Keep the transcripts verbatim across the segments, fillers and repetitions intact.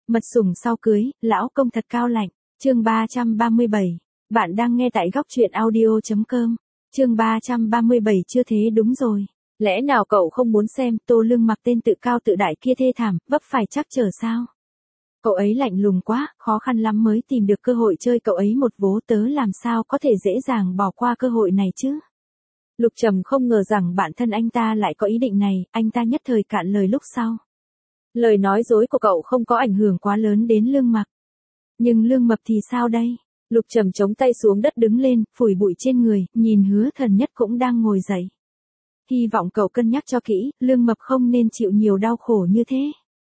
Mật sủng sau cưới, lão công thật cao lạnh. Chương ba trăm ba mươi bảy. Bạn đang nghe tại góc truyện audio chấm com. Chương ba trăm ba mươi bảy chưa thế đúng rồi. Lẽ nào cậu không muốn xem Tô Lương Mặc tên tự cao tự đại kia thê thảm, vấp phải trắc trở sao? Cậu ấy lạnh lùng quá, khó khăn lắm mới tìm được cơ hội chơi cậu ấy một vố, tớ làm sao có thể dễ dàng bỏ qua cơ hội này chứ? Lục Trầm không ngờ rằng bản thân anh ta lại có ý định này, anh ta nhất thời cạn lời lúc sau. Lời nói dối của cậu không có ảnh hưởng quá lớn đến Lương Mặc. Nhưng Lương Mập thì sao đây? Lục Trầm chống tay xuống đất đứng lên, phủi bụi trên người, nhìn Hứa Thần Nhất cũng đang ngồi dậy. Hy vọng cậu cân nhắc cho kỹ, Lương Mập không nên chịu nhiều đau khổ như thế.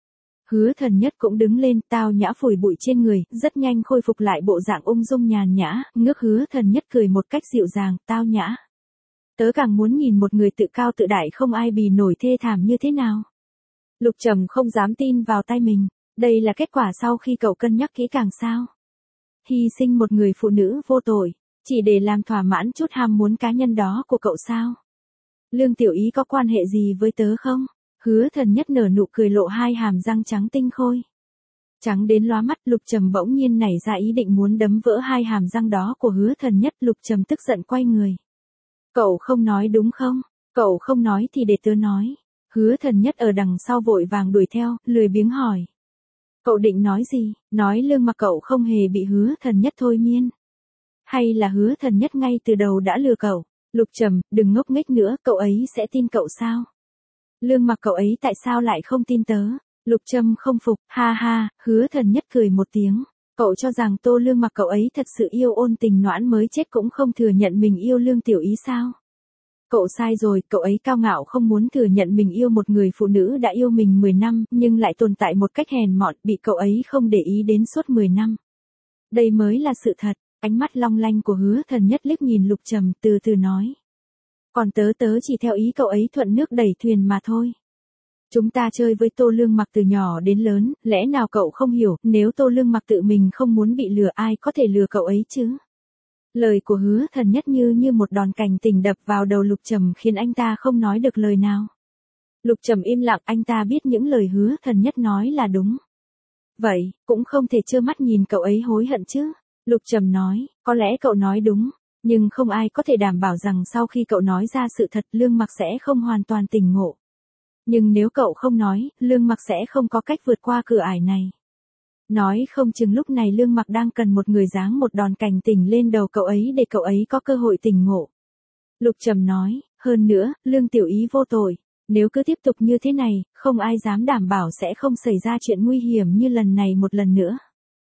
Hứa Thần Nhất cũng đứng lên, tao nhã phủi bụi trên người, rất nhanh khôi phục lại bộ dạng ung dung nhàn nhã, ngước Hứa Thần Nhất cười một cách dịu dàng, tao nhã. Tớ càng muốn nhìn một người tự cao tự đại không ai bì nổi thê thảm như thế nào. Lục Trầm không dám tin vào tay mình, đây là kết quả sau khi cậu cân nhắc kỹ càng sao? Hy sinh một người phụ nữ vô tội, chỉ để làm thỏa mãn chút ham muốn cá nhân đó của cậu sao? Lương Tiểu Ý có quan hệ gì với tớ không? Hứa Thần Nhất nở nụ cười lộ hai hàm răng trắng tinh khôi. Trắng đến lóa mắt, Lục Trầm bỗng nhiên nảy ra ý định muốn đấm vỡ hai hàm răng đó của Hứa Thần Nhất. Lục Trầm tức giận quay người. Cậu không nói đúng không? Cậu không nói thì để tớ nói. Hứa Thần Nhất ở đằng sau vội vàng đuổi theo, lười biếng hỏi. Cậu định nói gì? Nói Lương Mặc cậu không hề bị Hứa Thần Nhất thôi miên? Hay là Hứa Thần Nhất ngay từ đầu đã lừa cậu? Lục Trầm, đừng ngốc nghếch nữa, cậu ấy sẽ tin cậu sao? Lương Mặc cậu ấy tại sao lại không tin tớ? Lục Trầm không phục, ha ha, Hứa Thần Nhất cười một tiếng. Cậu cho rằng Tô Lương Mặc cậu ấy thật sự yêu ôn tình noãn mới chết cũng không thừa nhận mình yêu Lương Tiểu Ý sao? Cậu sai rồi, cậu ấy cao ngạo không muốn thừa nhận mình yêu một người phụ nữ đã yêu mình mười năm, nhưng lại tồn tại một cách hèn mọn, bị cậu ấy không để ý đến suốt mười năm. Đây mới là sự thật. Ánh mắt long lanh của Hứa Thần Nhất liếc nhìn Lục Trầm, từ từ nói. Còn tớ tớ chỉ theo ý cậu ấy thuận nước đẩy thuyền mà thôi. Chúng ta chơi với Tô Lương Mặc từ nhỏ đến lớn, lẽ nào cậu không hiểu, nếu Tô Lương Mặc tự mình không muốn bị lừa ai có thể lừa cậu ấy chứ? Lời của Hứa Thần Nhất như như một đòn cảnh tỉnh đập vào đầu Lục Trầm khiến anh ta không nói được lời nào. Lục Trầm im lặng, anh ta biết những lời Hứa Thần Nhất nói là đúng. Vậy, cũng không thể trơ mắt nhìn cậu ấy hối hận chứ? Lục Trầm nói, có lẽ cậu nói đúng, nhưng không ai có thể đảm bảo rằng sau khi cậu nói ra sự thật Lương Mặc sẽ không hoàn toàn tỉnh ngộ. Nhưng nếu cậu không nói, Lương Mặc sẽ không có cách vượt qua cửa ải này. Nói không chừng lúc này Lương Mặc đang cần một người giáng một đòn cảnh tỉnh lên đầu cậu ấy để cậu ấy có cơ hội tỉnh ngộ. Lục Trầm nói, hơn nữa, Lương Tiểu Ý vô tội, nếu cứ tiếp tục như thế này, không ai dám đảm bảo sẽ không xảy ra chuyện nguy hiểm như lần này một lần nữa.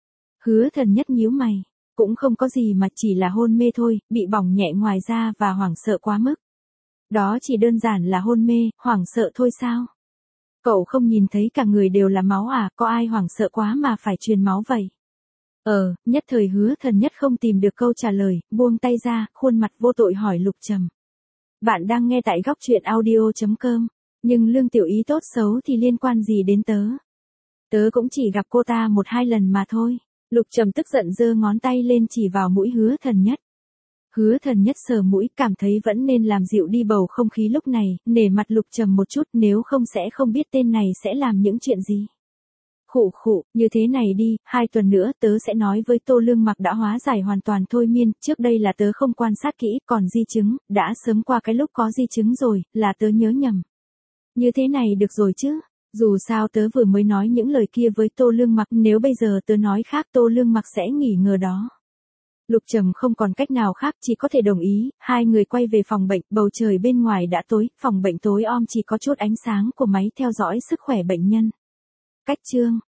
Hứa Thần Nhất nhíu mày, cũng không có gì mà chỉ là hôn mê thôi, bị bỏng nhẹ ngoài da và hoảng sợ quá mức. Đó chỉ đơn giản là hôn mê, hoảng sợ thôi sao? Cậu không nhìn thấy cả người đều là máu à, có ai hoảng sợ quá mà phải truyền máu vậy? Ờ, nhất thời Hứa Thần Nhất không tìm được câu trả lời, buông tay ra, khuôn mặt vô tội hỏi Lục Trầm. Bạn đang nghe tại góc truyện audio chấm com, nhưng Lương Tiểu Ý tốt xấu thì liên quan gì đến tớ? Tớ cũng chỉ gặp cô ta một hai lần mà thôi. Lục Trầm tức giận giơ ngón tay lên chỉ vào mũi Hứa Thần Nhất. Hứa Thần Nhất sờ mũi, cảm thấy vẫn nên làm dịu đi bầu không khí lúc này, nể mặt Lục Trầm một chút, nếu không sẽ không biết tên này sẽ làm những chuyện gì. Khụ khụ, như thế này đi, hai tuần nữa tớ sẽ nói với Tô Lương Mặc đã hóa giải hoàn toàn thôi miên, trước đây là tớ không quan sát kỹ, còn di chứng, đã sớm qua cái lúc có di chứng rồi, là tớ nhớ nhầm. Như thế này được rồi chứ? Dù sao tớ vừa mới nói những lời kia với Tô Lương Mặc, nếu bây giờ tớ nói khác Tô Lương Mặc sẽ nghỉ ngờ đó. Lục Trầm không còn cách nào khác, chỉ có thể đồng ý, hai người quay về phòng bệnh, bầu trời bên ngoài đã tối, phòng bệnh tối om chỉ có chút ánh sáng của máy theo dõi sức khỏe bệnh nhân. Cách chương